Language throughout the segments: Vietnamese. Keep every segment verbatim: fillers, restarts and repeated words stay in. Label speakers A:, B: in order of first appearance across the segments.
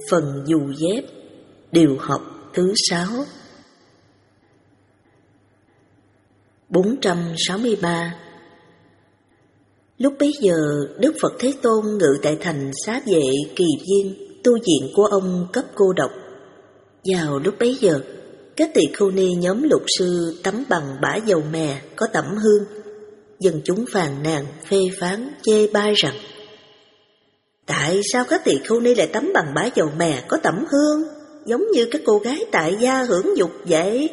A: Phần dù dép, điều học thứ sáu. bốn trăm sáu mươi ba. Lúc bấy giờ, Đức Phật Thế Tôn ngự tại thành Xá Vệ Kỳ Viên, tu viện của ông cấp cô độc. Vào lúc bấy giờ, các tỳ khưu ni nhóm lục sư tắm bằng bã dầu mè có tẩm hương. Dân chúng phàn nàn, phê phán, chê bai rằng: tại sao các tỳ khưu ni lại tắm bằng bã dầu mè có tẩm hương, giống như các cô gái tại gia hưởng dục vậy?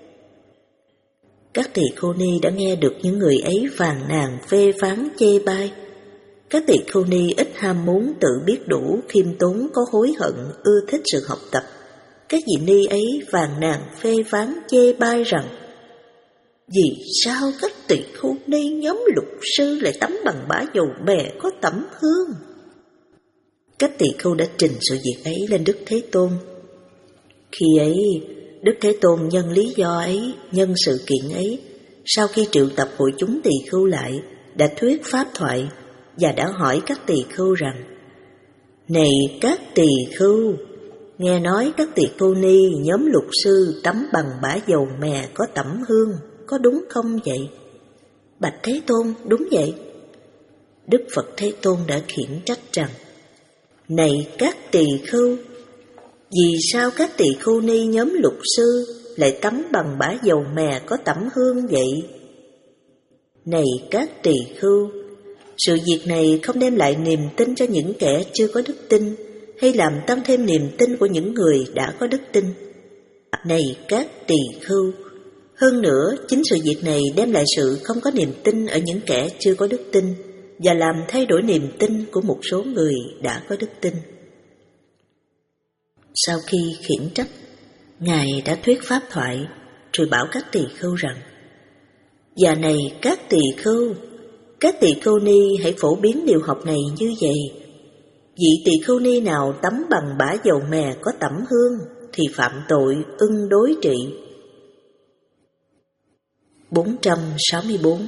A: Các tỳ khưu ni đã nghe được những người ấy phàn nàn, phê phán, chê bai. Các tỳ khưu ni ít ham muốn, tự biết đủ, khiêm tốn, có hối hận, ưa thích sự học tập. Các vị ni ấy phàn nàn, phê phán, chê bai rằng: vì sao các tỳ khưu ni nhóm lục sư lại tắm bằng bã dầu mè có tẩm hương? Các tỳ khưu đã trình sự việc ấy lên Đức Thế Tôn. Khi ấy, Đức Thế Tôn nhân lý do ấy, nhân sự kiện ấy, sau khi triệu tập hội chúng tỳ khưu lại, đã thuyết pháp thoại và đã hỏi các tỳ khưu rằng: này các tỳ khưu, nghe nói các tỳ khưu ni nhóm lục sư tắm bằng bã dầu mè có tẩm hương, có đúng không vậy? Bạch Thế Tôn, đúng vậy. Đức Phật Thế Tôn đã khiển trách rằng: này các tỳ khưu, vì sao các tỳ khưu ni nhóm lục sư lại tắm bằng bã dầu mè có tẩm hương vậy? Này các tỳ khưu, sự việc này không đem lại niềm tin cho những kẻ chưa có đức tin, hay làm tăng thêm niềm tin của những người đã có đức tin. Này các tỳ khưu, hơn nữa chính sự việc này đem lại sự không có niềm tin ở những kẻ chưa có đức tin, và làm thay đổi niềm tin của một số người đã có đức tin. Sau khi khiển trách, Ngài đã thuyết pháp thoại, rồi bảo các tỳ khưu rằng: và này các tỳ khưu, các tỳ khưu ni hãy phổ biến điều học này như vậy. Vị tỳ khưu ni nào tắm bằng bã dầu mè có tẩm hương thì phạm tội ưng đối trị. bốn trăm sáu mươi bốn.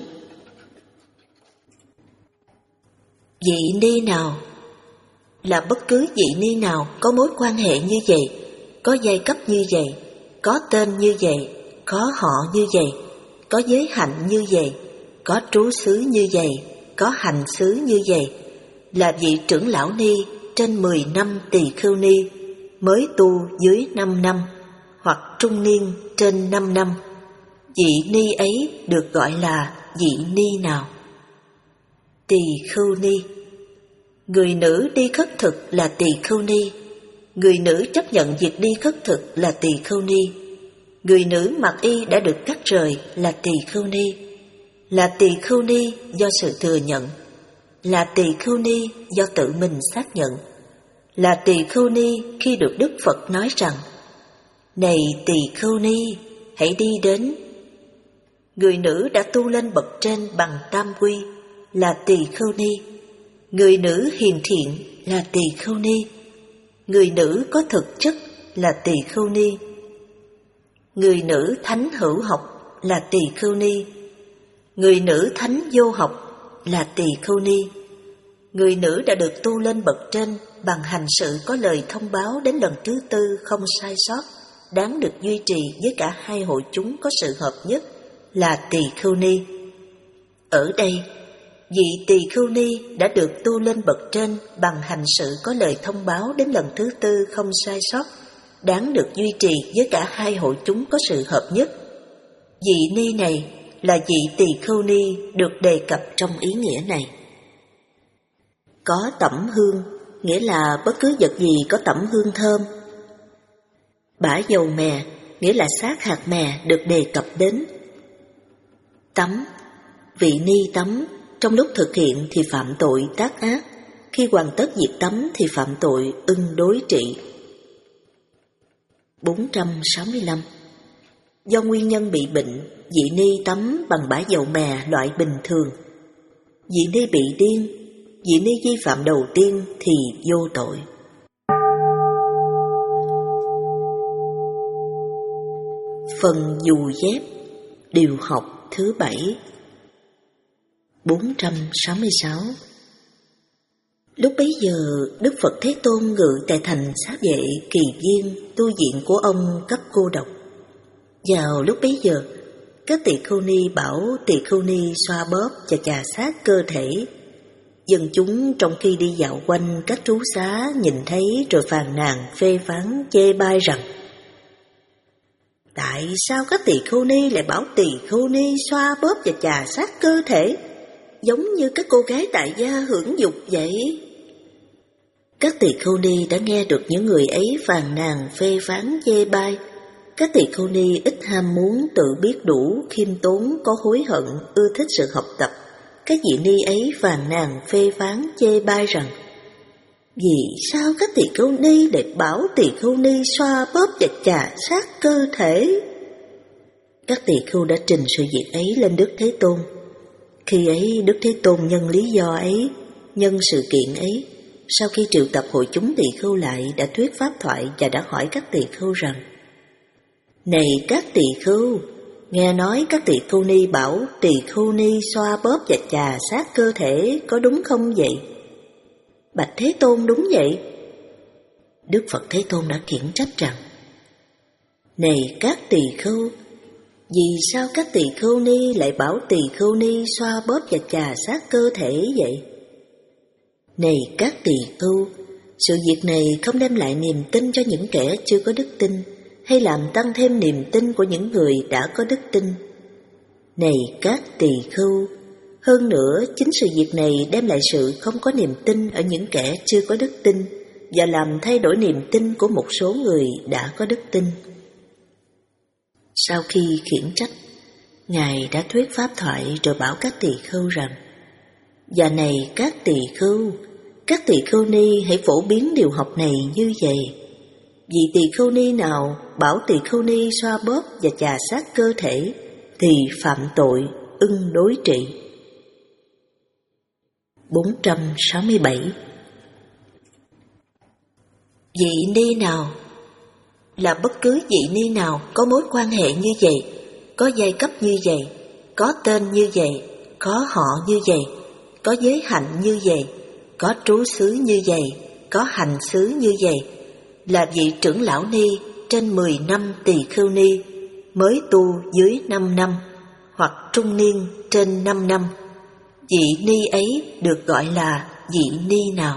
A: Vị ni nào là bất cứ vị ni nào có mối quan hệ như vậy, có giai cấp như vậy, có tên như vậy, có họ như vậy, có giới hạnh như vậy, có trú xứ như vậy, có hành xứ như vậy, là vị trưởng lão ni trên mười năm tỳ khưu ni, mới tu dưới năm năm, hoặc trung niên trên năm năm, vị ni ấy được gọi là vị ni nào? Tỳ khưu ni. Người nữ đi khất thực là tỳ khưu ni. Người nữ chấp nhận việc đi khất thực là tỳ khưu ni. Người nữ mặc y đã được cắt rời là tỳ khưu ni. Là tỳ khưu ni do sự thừa nhận. Là tỳ khưu ni do tự mình xác nhận. Là tỳ khưu ni khi được Đức Phật nói rằng: này tỳ khưu ni, hãy đi đến. Người nữ đã tu lên bậc trên bằng tam quy là tỳ khưu ni. Người nữ hiền thiện là tỳ khưu ni. Người nữ có thực chất là tỳ khưu ni. Người nữ thánh hữu học là tỳ khưu ni. Người nữ thánh vô học là tỳ khưu ni. Người nữ đã được tu lên bậc trên bằng hành sự có lời thông báo đến lần thứ tư không sai sót, đáng được duy trì với cả hai hội chúng có sự hợp nhất là tỳ khưu ni. Ở đây, vị tỳ khưu ni đã được tu lên bậc trên bằng hành sự có lời thông báo đến lần thứ tư không sai sót, đáng được duy trì với cả hai hội chúng có sự hợp nhất. Vị ni này là vị tỳ khưu ni được đề cập trong ý nghĩa này. Có tẩm hương nghĩa là bất cứ vật gì có tẩm hương thơm. Bã dầu mè nghĩa là xác hạt mè được đề cập đến. Tắm, vị ni tắm, trong lúc thực hiện thì phạm tội tác ác, khi hoàn tất việc tắm thì phạm tội ưng đối trị. bốn trăm sáu mươi lăm. Do nguyên nhân bị bệnh, vị ni tắm bằng bã dầu mè loại bình thường. Vị ni bị điên, vị ni vi phạm đầu tiên thì vô tội. Phần dù dép, điều học thứ bảy. bốn trăm sáu mươi sáu. Lúc bấy giờ, Đức Phật Thế Tôn ngự tại thành Xá Vệ Kỳ Viên, tu viện của ông cấp cô độc. Vào lúc bấy giờ, các tỳ khưu ni bảo tỳ khưu ni xoa bóp và chà sát cơ thể. Dân chúng trong khi đi dạo quanh các trú xá nhìn thấy rồi phàn nàn phê phán chê bai rằng: tại sao các tỳ khưu ni lại bảo tỳ khưu ni xoa bóp và chà sát cơ thể, giống như các cô gái tại gia hưởng dục vậy? Các tỳ khưu ni đã nghe được những người ấy phàn nàn phê phán chê bai. Các tỳ khưu ni ít ham muốn, tự biết đủ, khiêm tốn, có hối hận, ưa thích sự học tập. Các vị ni ấy phàn nàn phê phán chê bai rằng: vì sao các tỳ khưu ni lại bảo tỳ khưu ni xoa bóp và chà sát cơ thể? Các tỳ khưu đã trình sự việc ấy lên Đức Thế Tôn. Khi ấy Đức Thế Tôn nhân lý do ấy, nhân sự kiện ấy, sau khi triệu tập hội chúng tỳ khưu lại, đã thuyết pháp thoại và đã hỏi các tỳ khưu rằng: này các tỳ khưu, nghe nói các tỳ khưu ni bảo tỳ khưu ni xoa bóp và chà sát cơ thể, có đúng không vậy? Bạch Thế Tôn, đúng vậy. Đức Phật Thế Tôn đã khiển trách rằng: này các tỳ khưu, vì sao các tỳ khưu ni lại bảo tỳ khưu ni xoa bóp và chà sát cơ thể vậy? Này các tỳ khưu, sự việc này không đem lại niềm tin cho những kẻ chưa có đức tin, hay làm tăng thêm niềm tin của những người đã có đức tin. Này các tỳ khưu, hơn nữa chính sự việc này đem lại sự không có niềm tin ở những kẻ chưa có đức tin, và làm thay đổi niềm tin của một số người đã có đức tin. Sau khi khiển trách, Ngài đã thuyết pháp thoại rồi bảo các tỳ khưu rằng: và này các tỳ khưu, các tỳ khưu ni hãy phổ biến điều học này như vậy. Vì tỳ khưu ni nào bảo tỳ khưu ni xoa bóp và chà sát cơ thể thì phạm tội ưng đối trị. bốn trăm sáu mươi bảy. Vị ni nào là bất cứ vị ni nào có mối quan hệ như vậy, có giai cấp như vậy, có tên như vậy, có họ như vậy, có giới hạnh như vậy, có trú xứ như vậy, có hành xứ như vậy, là vị trưởng lão ni trên mười năm tỳ khưu ni, mới tu dưới năm năm, hoặc trung niên trên năm năm, vị ni ấy được gọi là vị ni nào?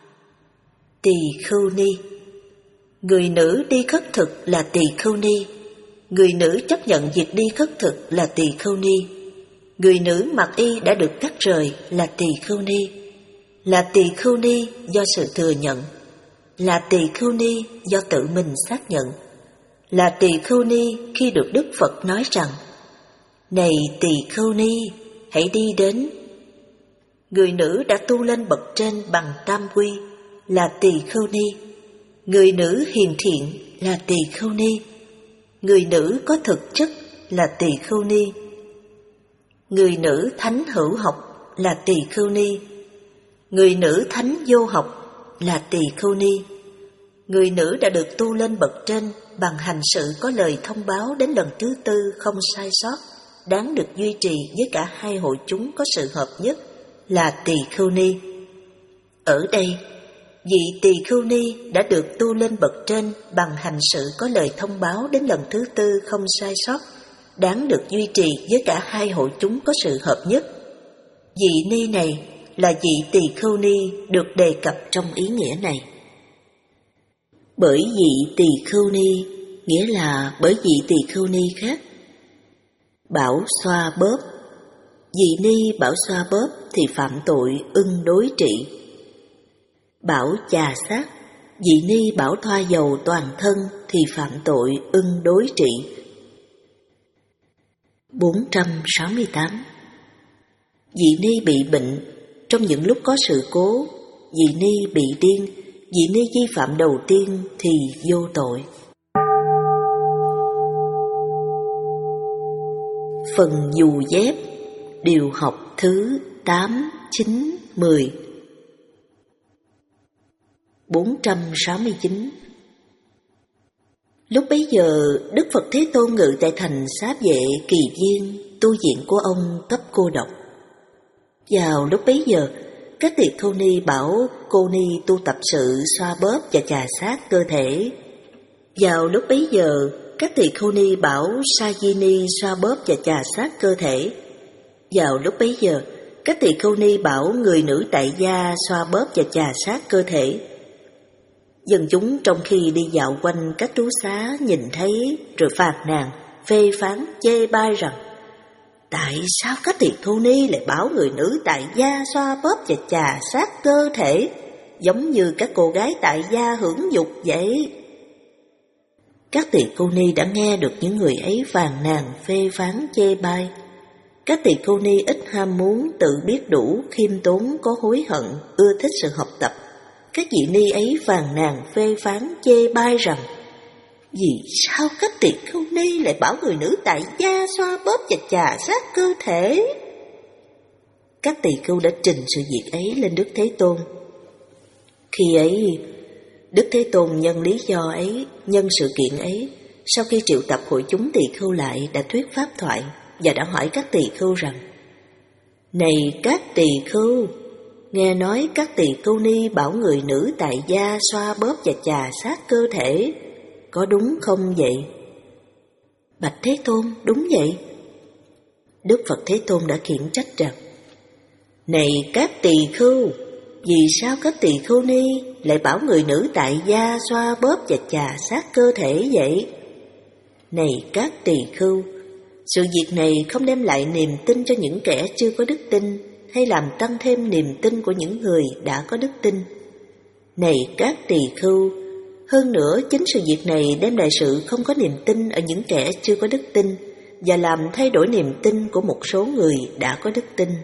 A: Tỳ khưu ni. Người nữ đi khất thực là tỳ khưu ni. Người nữ chấp nhận việc đi khất thực là tỳ khưu ni. Người nữ mặc y đã được cắt rời là tỳ khưu ni. Là tỳ khưu ni do sự thừa nhận. Là tỳ khưu ni do tự mình xác nhận. Là tỳ khưu ni khi được Đức Phật nói rằng: này tỳ khưu ni, hãy đi đến. Người nữ đã tu lên bậc trên bằng tam quy là tỳ khưu ni. Người nữ hiền thiện là tỳ khưu ni. Người nữ có thực chất là tỳ khưu ni. Người nữ thánh hữu học là tỳ khưu ni. Người nữ thánh vô học là tỳ khưu ni. Người nữ đã được tu lên bậc trên bằng hành sự có lời thông báo đến lần thứ tư không sai sót, đáng được duy trì với cả hai hội chúng có sự hợp nhất là tỳ khưu ni. Ở đây, vị tỳ khưu ni đã được tu lên bậc trên bằng hành sự có lời thông báo đến lần thứ tư không sai sót, đáng được duy trì với cả hai hội chúng có sự hợp nhất. Vị ni này là vị tỳ khưu ni được đề cập trong ý nghĩa này. Bởi vị tỳ khưu ni nghĩa là bởi vị tỳ khưu ni khác. Bảo xoa bóp, vị ni bảo xoa bóp thì phạm tội ưng đối trị. Bảo chà sát, vị ni bảo thoa dầu toàn thân thì phạm tội ưng đối trị. bốn trăm sáu mươi tám. Vị ni bị bệnh, trong những lúc có sự cố, vị ni bị điên, vị ni vi phạm đầu tiên thì vô tội. Phần dù dép, điều học thứ tám, chín, mười. bốn trăm sáu mươi chín. Lúc bấy giờ, Đức Phật Thế Tôn ngự tại thành Xá Vệ Kỳ Viên, tu viện của ông cấp cô độc. Vào lúc bấy giờ, Các tỳ khưu ni bảo cô ni tu tập sự xoa bóp và chà sát cơ thể. Vào lúc bấy giờ, các tỳ khưu ni bảo sa di ni xoa bóp và chà sát cơ thể. Vào lúc bấy giờ, các tỳ khưu ni bảo người nữ tại gia xoa bóp và chà sát cơ thể. Dân chúng trong khi đi dạo quanh các trú xá nhìn thấy rồi phàn nàn, phê phán, chê bai rằng: tại sao các tỳ khưu ni lại bảo người nữ tại gia xoa bóp và chà sát cơ thể, giống như các cô gái tại gia hưởng dục vậy? Các tỳ khưu ni đã nghe được những người ấy phàn nàn, phê phán, chê bai. Các tỳ khưu ni ít ham muốn, tự biết đủ, khiêm tốn, có hối hận, ưa thích sự học tập. Các vị ni ấy phàn nàn, phê phán, chê bai rằng: vì sao các tỳ khưu ni lại bảo người nữ tại gia xoa bóp và chà sát cơ thể? Các tỳ khưu đã trình sự việc ấy lên Đức Thế Tôn. Khi ấy, Đức Thế Tôn nhân lý do ấy, nhân sự kiện ấy, sau khi triệu tập hội chúng tỳ khưu lại, đã thuyết pháp thoại và đã hỏi các tỳ khưu rằng: này các tỳ khưu, nghe nói các tỳ khưu ni bảo người nữ tại gia xoa bóp và chà sát cơ thể, có đúng không vậy? Bạch Thế Tôn, đúng vậy. Đức Phật Thế Tôn đã khiển trách rằng: này các tỳ khưu, vì sao các tỳ khưu ni lại bảo người nữ tại gia xoa bóp và chà sát cơ thể vậy? Này các tỳ khưu, sự việc này không đem lại niềm tin cho những kẻ chưa có đức tin, hay làm tăng thêm niềm tin của những người đã có đức tin. Này các tỳ khưu, hơn nữa chính sự việc này đem lại sự không có niềm tin ở những kẻ chưa có đức tin, và làm thay đổi niềm tin của một số người đã có đức tin.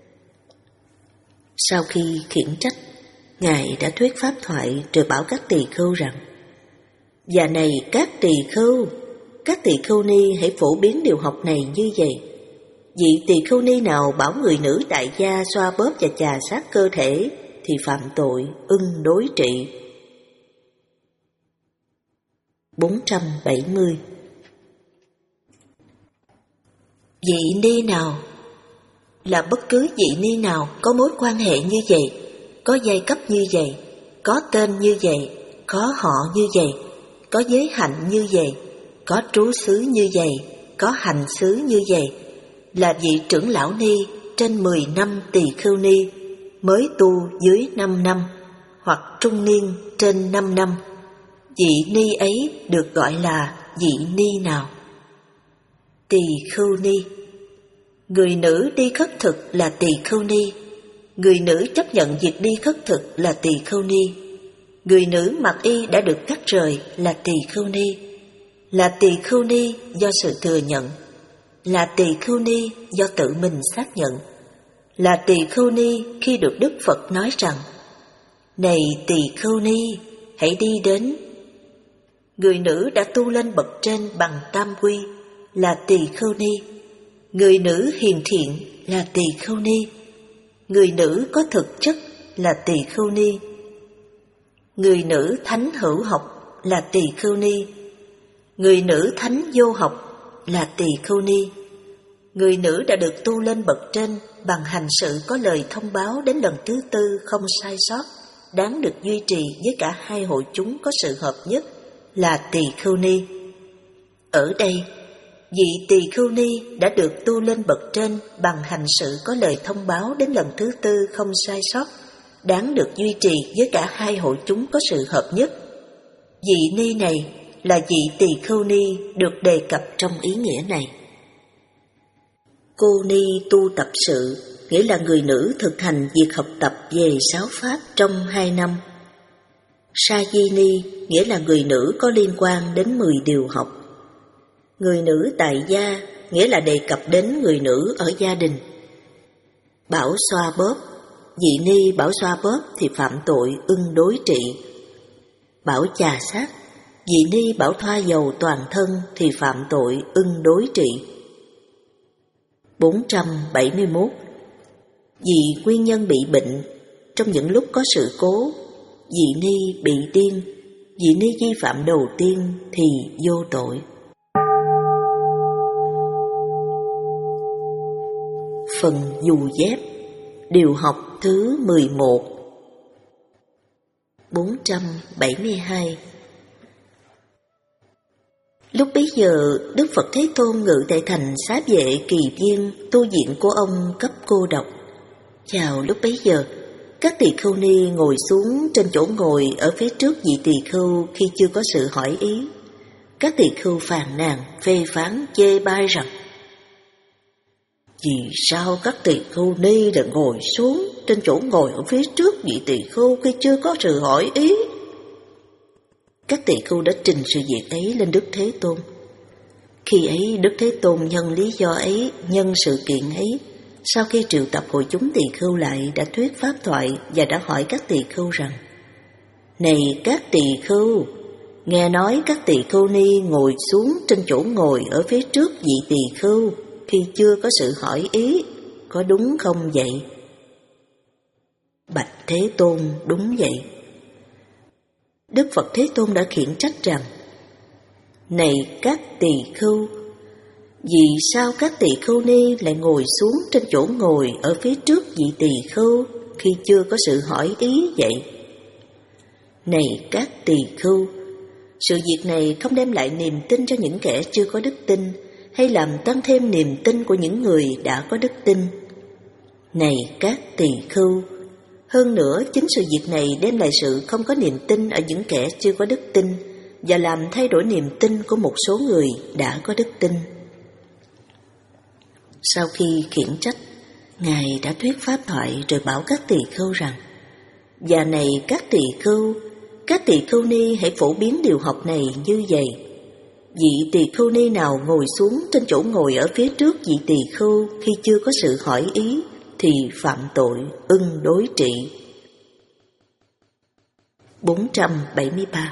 A: Sau khi khiển trách, Ngài đã thuyết pháp thoại rồi bảo các tỳ khưu rằng: và này các tỳ khưu, các tỳ khưu ni hãy phổ biến điều học này như vậy. Vị tỳ khưu ni nào bảo người nữ tại gia xoa bóp và chà sát cơ thể thì phạm tội, ưng đối trị. bốn trăm bảy mươi. Vị ni nào là bất cứ vị ni nào có mối quan hệ như vậy, có giai cấp như vậy, có tên như vậy, có họ như vậy, có giới hạnh như vậy, có trú xứ như vậy, có hành xứ như vậy, là vị trưởng lão ni trên mười năm tỳ khưu ni, mới tu dưới năm năm, hoặc trung niên trên năm năm. Vị ni ấy được gọi là vị ni nào? Tỳ khưu ni. Người nữ đi khất thực là tỳ khưu ni. Người nữ chấp nhận việc đi khất thực là tỳ khưu ni. Người nữ mặc y đã được cắt rời là tỳ khưu ni. Là tỳ khưu ni do sự thừa nhận. Là tỳ khưu ni do tự mình xác nhận. Là tỳ khưu ni khi được Đức Phật nói rằng: này tỳ khưu ni, hãy đi đến. Người nữ đã tu lên bậc trên bằng tam quy là tỳ khưu ni. Người nữ hiền thiện là tỳ khưu ni. Người nữ có thực chất là tỳ khưu ni. Người nữ thánh hữu học là tỳ khưu ni. Người nữ thánh vô học là tỳ khưu ni. Người nữ đã được tu lên bậc trên bằng hành sự có lời thông báo đến lần thứ tư không sai sót, đáng được duy trì với cả hai hội chúng có sự hợp nhất là tỳ khưu ni. Ở đây, vị tỳ khưu ni đã được tu lên bậc trên bằng hành sự có lời thông báo đến lần thứ tư không sai sót, đáng được duy trì với cả hai hội chúng có sự hợp nhất. Vị ni này là vị tỳ khưu ni được đề cập trong ý nghĩa này. Cô ni tu tập sự nghĩa là người nữ thực hành việc học tập về sáu pháp trong hai năm. Sa di ni nghĩa là người nữ có liên quan đến mười điều học. Người nữ tại gia nghĩa là đề cập đến người nữ ở gia đình. Bảo xoa bóp, vị ni bảo xoa bóp thì phạm tội ưng đối trị. Bảo chà sát, vị ni bảo thoa dầu toàn thân thì phạm tội ưng đối trị. bốn trăm bảy mươi mốt. Vì nguyên nhân bị bệnh, trong những lúc có sự cố, vị ni bị điên, vị ni vi phạm đầu tiên thì vô tội. Phần dù dép. Điều học thứ mười một. bốn trăm bảy mươi hai. Lúc bấy giờ, Đức Phật Thế Tôn ngự tại thành Xá Vệ Kỳ Viên, tu viện của ông cấp cô độc. Chào lúc bấy giờ, các tỳ khưu ni ngồi xuống trên chỗ ngồi ở phía trước vị tỳ khưu khi chưa có sự hỏi ý. Các tỳ khưu phàn nàn, phê phán, chê bai rằng: vì sao các tỳ khưu ni lại ngồi xuống trên chỗ ngồi ở phía trước vị tỳ khưu khi chưa có sự hỏi ý? Các tỳ khưu đã trình sự việc ấy lên Đức Thế Tôn. Khi ấy, Đức Thế Tôn nhân lý do ấy, nhân sự kiện ấy, sau khi triệu tập hội chúng tỳ khưu lại, đã thuyết pháp thoại và đã hỏi các tỳ khưu rằng: này các tỳ khưu, nghe nói các tỳ khưu ni ngồi xuống trên chỗ ngồi ở phía trước vị tỳ khưu khi chưa có sự hỏi ý, có đúng không vậy? Bạch Thế Tôn, đúng vậy. Đức Phật Thế Tôn đã khiển trách rằng: này các tỳ khưu, vì sao các tỳ khưu ni lại ngồi xuống trên chỗ ngồi ở phía trước vị tỳ khưu khi chưa có sự hỏi ý vậy? Này các tỳ khưu, sự việc này không đem lại niềm tin cho những kẻ chưa có đức tin, hay làm tăng thêm niềm tin của những người đã có đức tin. Này các tỳ khưu, hơn nữa chính sự việc này đem lại sự không có niềm tin ở những kẻ chưa có đức tin, và làm thay đổi niềm tin của một số người đã có đức tin. Sau khi khiển trách, Ngài đã thuyết pháp thoại rồi bảo các tỳ khưu rằng: và này các tỳ khưu, các tỳ khưu ni hãy phổ biến điều học này như vậy. Vị tỳ khưu ni nào ngồi xuống trên chỗ ngồi ở phía trước vị tỳ khưu khi chưa có sự hỏi ý thì phạm tội ưng đối trị. bốn trăm bảy mươi ba.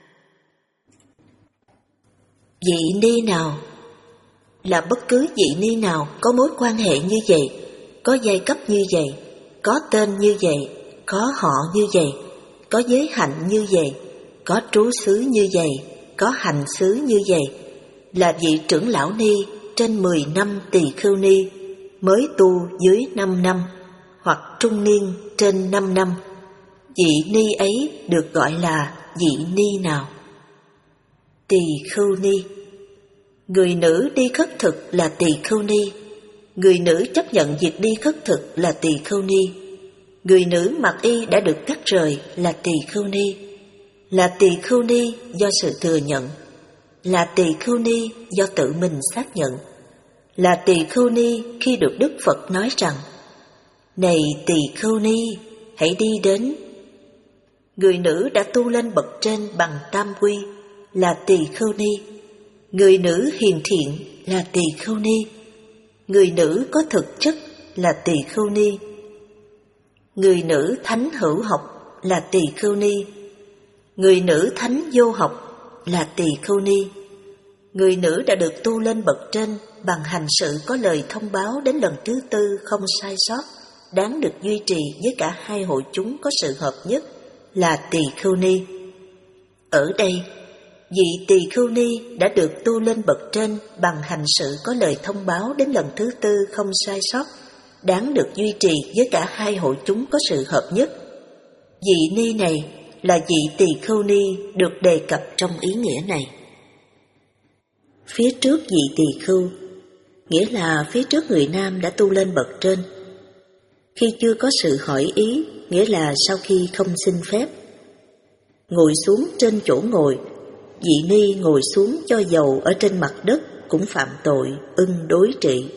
A: Vị ni nào là bất cứ vị ni nào có mối quan hệ như vậy, có giai cấp như vậy, có tên như vậy, có họ như vậy, có giới hạnh như vậy, có trú xứ như vậy, có hành xứ như vậy, là vị trưởng lão ni trên mười năm tỳ khưu ni, mới tu dưới năm năm, hoặc trung niên trên năm năm, vị ni ấy được gọi là vị ni nào? Tỳ khưu ni. Người nữ đi khất thực là tỳ khưu ni. Người nữ chấp nhận việc đi khất thực là tỳ khưu ni. Người nữ mặc y đã được cắt rời là tỳ khưu ni. Là tỳ khưu ni do sự thừa nhận. Là tỳ khưu ni do tự mình xác nhận. Là tỳ khưu ni khi được Đức Phật nói rằng: này tỳ khưu ni, hãy đi đến. Người nữ đã tu lên bậc trên bằng tam quy là tỳ khưu ni. Người nữ hiền thiện là tỳ khưu ni. Người nữ có thực chất là tỳ khưu ni. Người nữ thánh hữu học là tỳ khưu ni. Người nữ thánh vô học là tỳ khưu ni. Người nữ đã được tu lên bậc trên bằng hành sự có lời thông báo đến lần thứ tư không sai sót, đáng được duy trì với cả hai hội chúng có sự hợp nhất là tỳ khưu ni. Ở đây, vị tỳ khưu ni đã được tu lên bậc trên bằng hành sự có lời thông báo đến lần thứ tư không sai sót, đáng được duy trì với cả hai hội chúng có sự hợp nhất. Vị ni này là vị tỳ khưu ni được đề cập trong ý nghĩa này. Phía trước vị tỳ khưu, nghĩa là phía trước người nam đã tu lên bậc trên. Khi chưa có sự hỏi ý, nghĩa là sau khi không xin phép. Ngồi xuống trên chỗ ngồi, vị ni ngồi xuống cho dầu ở trên mặt đất cũng phạm tội ưng đối trị.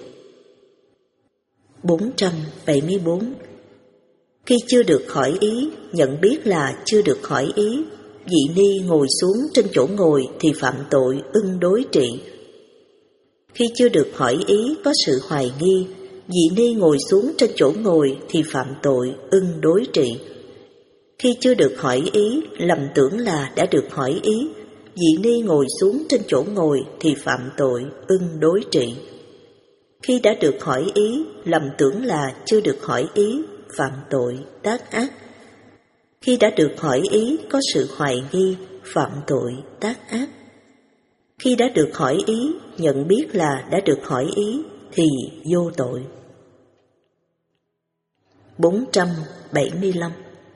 A: bốn trăm bảy mươi bốn. Khi chưa được hỏi ý, nhận biết là chưa được hỏi ý, vị ni ngồi xuống trên chỗ ngồi thì phạm tội ưng đối trị. Khi chưa được hỏi ý có sự hoài nghi, vị ni ngồi xuống trên chỗ ngồi thì phạm tội ưng đối trị. Khi chưa được hỏi ý, lầm tưởng là đã được hỏi ý, vị ni ngồi xuống trên chỗ ngồi thì phạm tội ưng đối trị. Khi đã được hỏi ý, lầm tưởng là chưa được hỏi ý, phạm tội tác ác. Khi đã được hỏi ý có sự hoài nghi, phạm tội tác ác. Khi đã được hỏi ý, nhận biết là đã được hỏi ý thì vô tội. bốn trăm bảy mươi lăm.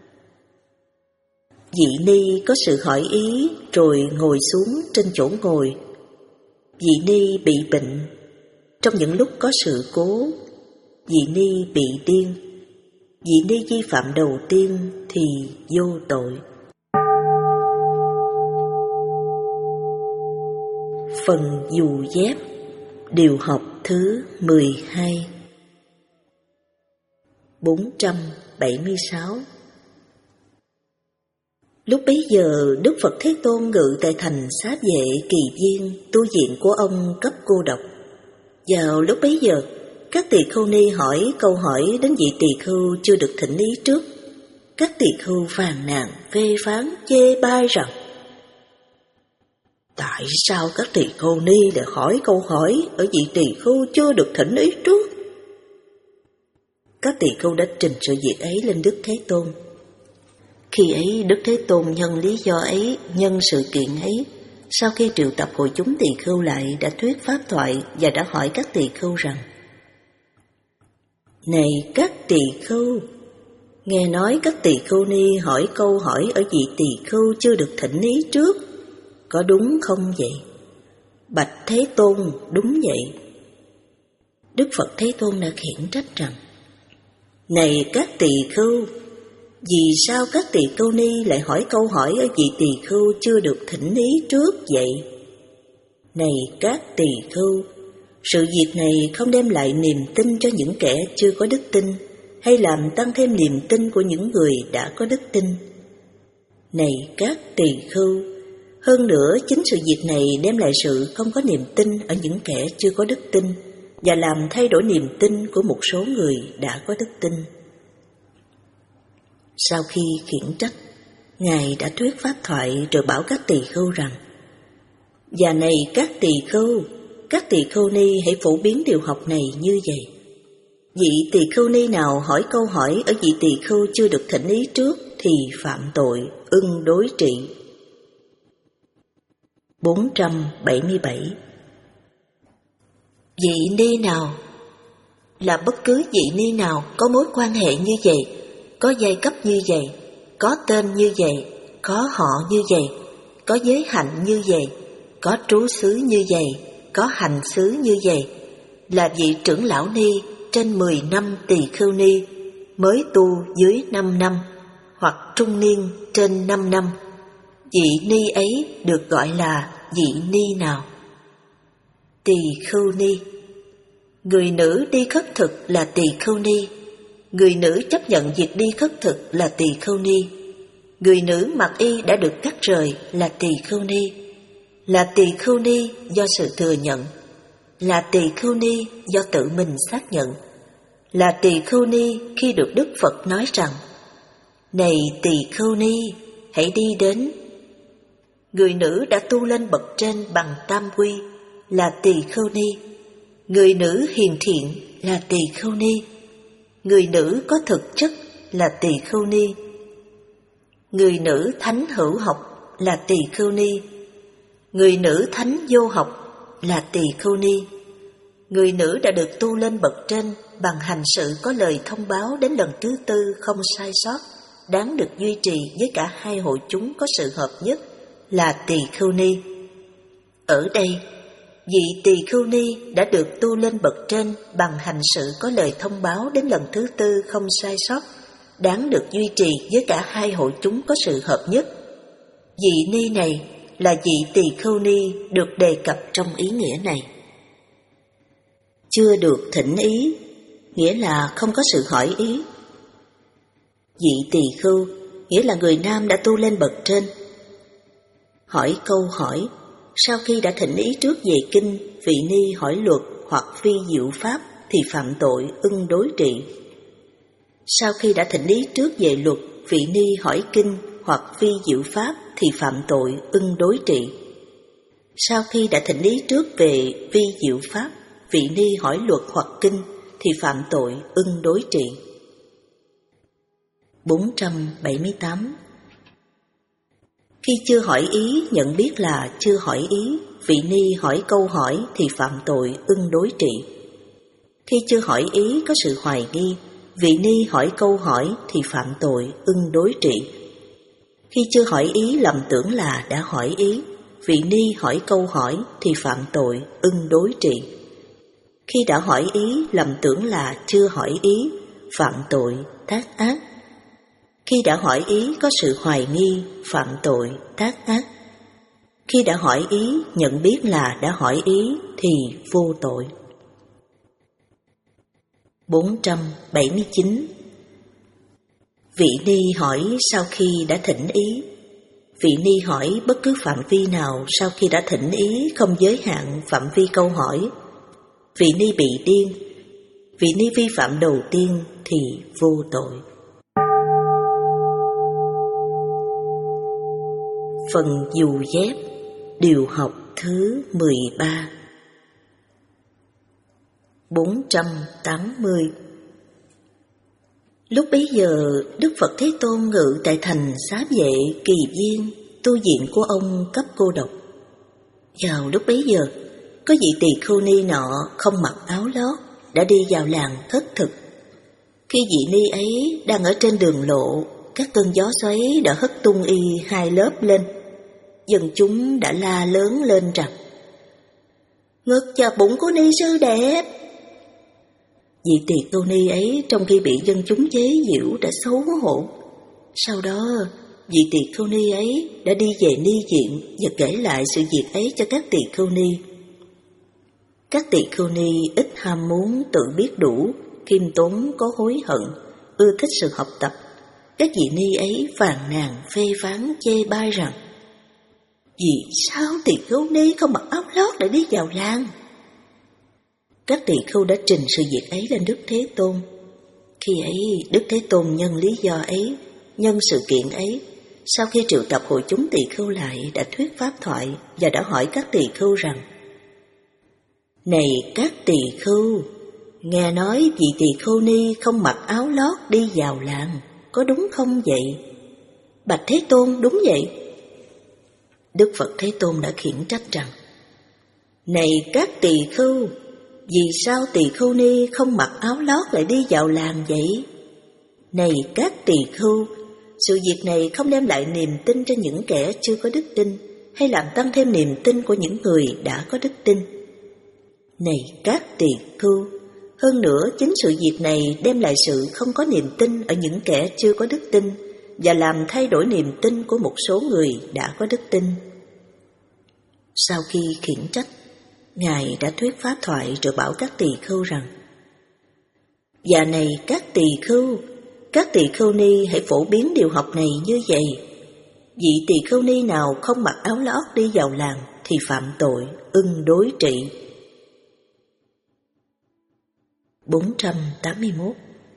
A: Dị ni có sự hỏi ý rồi ngồi xuống trên chỗ ngồi. Dị ni bị bệnh. Trong những lúc có sự cố, dị ni bị điên. Dị ni vi phạm đầu tiên thì vô tội. Phần dù dép, điều học thứ mười hai. bốn trăm bảy mươi sáu. Lúc bấy giờ, Đức Phật Thế Tôn ngự tại thành Xá Vệ Kỳ Viên, tu viện của ông cấp cô độc. Vào lúc bấy giờ, các tỳ khưu ni hỏi câu hỏi đến vị tỳ khưu chưa được thỉnh ý trước. Các tỳ khưu phàn nàn, phê phán, chê bai rằng: tại sao các tỳ khưu ni lại hỏi câu hỏi ở vị tỳ khưu chưa được thỉnh ý trước? Các tỳ khưu đã trình sự việc ấy lên Đức Thế Tôn. Khi ấy, Đức Thế Tôn nhân lý do ấy, nhân sự kiện ấy, sau khi triệu tập hội chúng tỳ khưu lại, đã thuyết pháp thoại và đã hỏi các tỳ khưu rằng: này các tỳ khưu, nghe nói các tỳ khưu ni hỏi câu hỏi ở vị tỳ khưu chưa được thỉnh ý trước, có đúng không vậy? Bạch Thế Tôn, đúng vậy. Đức Phật Thế Tôn đã khiển trách rằng: này các tỳ khưu, vì sao các tỳ khưu ni lại hỏi câu hỏi ở vị tỳ khưu chưa được thỉnh ý trước vậy? Này các tỳ khưu, sự việc này không đem lại niềm tin cho những kẻ chưa có đức tin, hay làm tăng thêm niềm tin của những người đã có đức tin. Này các tỳ khưu, hơn nữa chính sự việc này đem lại sự không có niềm tin ở những kẻ chưa có đức tin, và làm thay đổi niềm tin của một số người đã có đức tin. Sau khi khiển trách, Ngài đã thuyết pháp thoại rồi bảo các tỳ khưu rằng: và này các tỳ khưu, các tỳ khưu ni hãy phổ biến điều học này như vậy. Vị tỳ khưu ni nào hỏi câu hỏi ở vị tỳ khưu chưa được thỉnh ý trước thì phạm tội, ưng đối trị. bốn trăm bảy mươi bảy. Vị ni nào là bất cứ vị ni nào có mối quan hệ như vậy, có giai cấp như vậy, có tên như vậy, có họ như vậy, có giới hạnh như vậy, có trú xứ như vậy, có hành xứ như vậy, là vị trưởng lão ni trên mười năm tỳ khưu ni, mới tu dưới năm năm, hoặc trung niên trên năm năm. Vị ni ấy được gọi là vị ni nào? Tỳ khưu ni. Người nữ đi khất thực là tỳ khưu ni. Người nữ chấp nhận việc đi khất thực là tỳ khưu ni. Người nữ mặc y đã được cắt rời là tỳ khưu ni. Là tỳ khưu ni do sự thừa nhận. Là tỳ khưu ni do tự mình xác nhận. Là tỳ khưu ni khi được Đức Phật nói rằng: này tỳ khưu ni, hãy đi đến. Người nữ đã tu lên bậc trên bằng tam quy là tỳ khưu ni. Người nữ hiền thiện là tỳ khưu ni. Người nữ có thực chất là tỳ khưu ni. Người nữ thánh hữu học là tỳ khưu ni. Người nữ thánh vô học là tỳ khưu ni. Người nữ đã được tu lên bậc trên bằng hành sự có lời thông báo đến lần thứ tư không sai sót, đáng được duy trì với cả hai hội chúng có sự hợp nhất là tỳ khưu ni. Ở đây, vị tỳ khưu ni đã được tu lên bậc trên bằng hành sự có lời thông báo đến lần thứ tư không sai sót, đáng được duy trì với cả hai hội chúng có sự hợp nhất. Vị ni này là vị tỳ khưu ni được đề cập trong ý nghĩa này. Chưa được thỉnh ý, nghĩa là không có sự hỏi ý. Vị tỳ khưu, nghĩa là người nam đã tu lên bậc trên. Hỏi câu hỏi, sau khi đã thỉnh ý trước về kinh, vị ni hỏi luật hoặc phi diệu pháp thì phạm tội, ưng đối trị. Sau khi đã thỉnh ý trước về luật, vị ni hỏi kinh hoặc phi diệu pháp thì phạm tội, ưng đối trị. Sau khi đã thỉnh ý trước về phi diệu pháp, vị ni hỏi luật hoặc kinh thì phạm tội, ưng đối trị. bốn trăm bảy mươi tám. Khi chưa hỏi ý, nhận biết là chưa hỏi ý, vị ni hỏi câu hỏi thì phạm tội, ưng đối trị. Khi chưa hỏi ý có sự hoài nghi, vị ni hỏi câu hỏi thì phạm tội ưng đối trị. Khi chưa hỏi ý lầm tưởng là đã hỏi ý, vị ni hỏi câu hỏi thì phạm tội ưng đối trị. Khi đã hỏi ý lầm tưởng là chưa hỏi ý, phạm tội tác ác. Khi đã hỏi ý có sự hoài nghi, phạm tội tác ác. Khi đã hỏi ý nhận biết là đã hỏi ý thì vô tội. bốn trăm bảy mươi chín. Vị ni hỏi sau khi đã thỉnh ý. Vị ni hỏi bất cứ phạm vi nào sau khi đã thỉnh ý không giới hạn phạm vi câu hỏi. Vị ni bị điên. Vị ni vi phạm đầu tiên thì vô tội. Phần dù dép, điều học thứ mười ba. bốn trăm tám mươi. Lúc bấy giờ, Đức Phật Thế Tôn ngự tại thành Xá Vệ Kỳ Viên, tu viện của ông cấp cô độc. Vào lúc bấy giờ, có vị tỳ khưu ni nọ không mặc áo lót đã đi vào làng thất thực. Khi vị ni ấy đang ở trên đường lộ, các cơn gió xoáy đã hất tung y hai lớp lên. Dân chúng đã la lớn lên rằng: "Ngực và bụng của ni sư đẹp!" Vị tỳ khưu ni ấy trong khi bị dân chúng chế giễu đã xấu hổ. Sau đó, vị tỳ khưu ni ấy đã đi về ni viện và kể lại sự việc ấy cho các tỳ khưu ni. Các tỳ khưu ni ít ham muốn tự biết đủ, khiêm tốn có hối hận, ưa thích sự học tập. Các vị ni ấy phàn nàn phê phán chê bai rằng: "Vì sao tỳ khưu ni không mặc áo lót để đi vào làng?" Các tỳ khưu đã trình sự việc ấy lên Đức Thế Tôn. Khi ấy, Đức Thế Tôn nhân lý do ấy, nhân sự kiện ấy, sau khi triệu tập hội chúng tỳ khưu lại, đã thuyết pháp thoại và đã hỏi các tỳ khưu rằng: "Này các tỳ khưu, nghe nói vị tỳ khưu ni không mặc áo lót đi vào làng, có đúng không vậy?" Bạch Thế Tôn, đúng vậy. Đức Phật Thế Tôn đã khiển trách rằng: "Này các tỳ khưu, vì sao tỳ khưu ni không mặc áo lót lại đi vào làng vậy? Này các tỳ khưu, sự việc này không đem lại niềm tin cho những kẻ chưa có đức tin, hay làm tăng thêm niềm tin của những người đã có đức tin. Này các tỳ khưu, hơn nữa chính sự việc này đem lại sự không có niềm tin ở những kẻ chưa có đức tin và làm thay đổi niềm tin của một số người đã có đức tin." Sau khi khiển trách, Ngài đã thuyết pháp thoại rồi bảo các tỳ khưu rằng: "Và này các tỳ khưu, các tỳ khưu ni hãy phổ biến điều học này như vậy. Vị tỳ khưu ni nào không mặc áo lót đi vào làng thì phạm tội ưng đối trị." bốn trăm tám mươi mốt.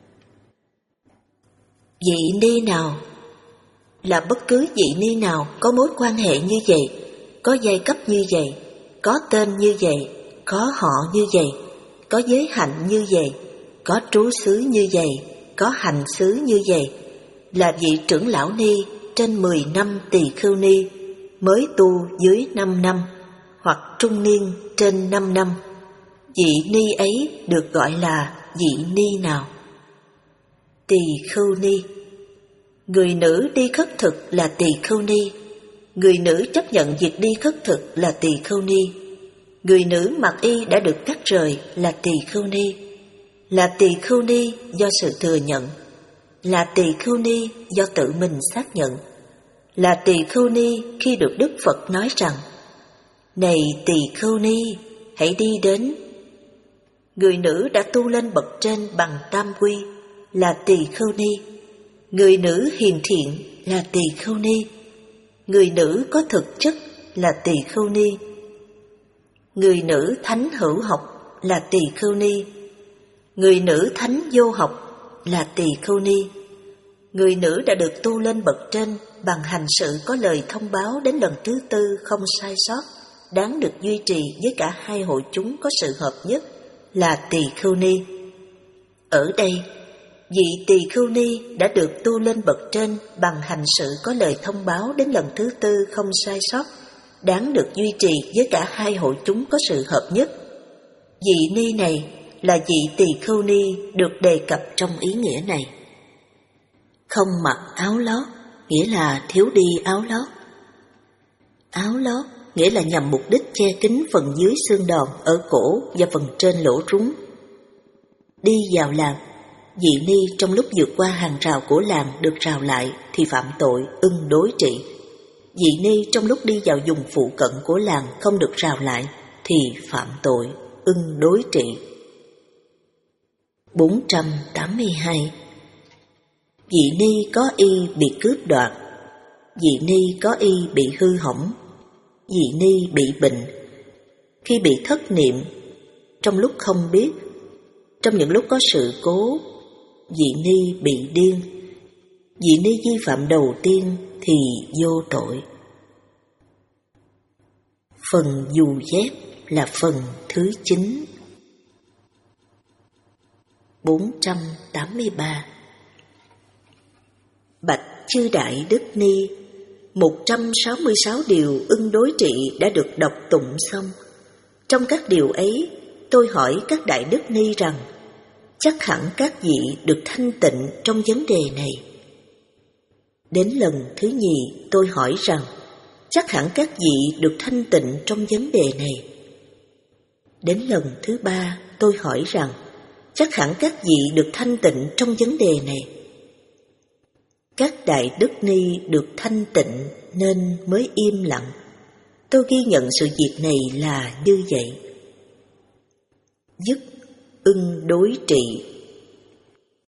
A: Vị ni nào là bất cứ vị ni nào có mối quan hệ như vậy, có giai cấp như vậy, có tên như vậy, có họ như vậy, có giới hạnh như vậy, có trú xứ như vậy, có hành xứ như vậy, là vị trưởng lão ni trên mười năm tỳ khưu ni, mới tu dưới năm năm, hoặc trung niên trên năm năm. Vị ni ấy được gọi là vị ni nào? Tỳ khưu ni. Người nữ đi khất thực là tỳ khưu ni. Người nữ chấp nhận việc đi khất thực là tỳ khưu ni. Người nữ mặc y đã được cắt rời là tỳ khưu ni. Là tỳ khưu ni do sự thừa nhận. Là tỳ khưu ni do tự mình xác nhận. Là tỳ khưu ni khi được Đức Phật nói rằng: "Này tỳ khưu ni, hãy đi đến." Người nữ đã tu lên bậc trên bằng tam quy là tỳ khưu ni. Người nữ hiền thiện là tỳ khưu ni. Người nữ có thực chất là tỳ khưu ni. Người nữ thánh hữu học là tỳ khưu ni. Người nữ thánh vô học là tỳ khưu ni. Người nữ đã được tu lên bậc trên bằng hành sự có lời thông báo đến lần thứ tư không sai sót, đáng được duy trì với cả hai hội chúng có sự hợp nhất là tỳ khưu ni. Ở đây, vị tỳ khưu ni đã được tu lên bậc trên bằng hành sự có lời thông báo đến lần thứ tư không sai sót, đáng được duy trì với cả hai hội chúng có sự hợp nhất. Vị ni này là vị Tỳ Khưu Ni được đề cập trong ý nghĩa này. Không mặc áo lót nghĩa là thiếu đi áo lót. Áo lót nghĩa là nhằm mục đích che kín phần dưới xương đòn ở cổ và phần trên lỗ rúng. Đi vào làng, vị ni trong lúc vượt qua hàng rào của làng được rào lại thì phạm tội ưng đối trị. Vị ni trong lúc đi vào vùng phụ cận của làng không được rào lại thì phạm tội ưng đối trị. bốn trăm tám mươi hai. Vị ni có y bị cướp đoạt, vị ni có y bị hư hỏng, vị ni bị bệnh, khi bị thất niệm, trong lúc không biết, trong những lúc có sự cố, vị ni bị điên, vị ni vi phạm đầu tiên thì vô tội. Phần dù dép là phần thứ chín. bốn trăm tám mươi ba. Bạch chư Đại Đức Ni, một trăm sáu mươi sáu điều ưng đối trị đã được đọc tụng xong. Trong các điều ấy, tôi hỏi các Đại Đức Ni rằng, chắc hẳn các vị được thanh tịnh trong vấn đề này. Đến lần thứ nhì, tôi hỏi rằng, chắc hẳn các vị được thanh tịnh trong vấn đề này. Đến lần thứ ba, tôi hỏi rằng, chắc hẳn các vị được thanh tịnh trong vấn đề này. Các Đại Đức Ni được thanh tịnh nên mới im lặng. Tôi ghi nhận sự việc này là như vậy. Dứt ưng đối trị.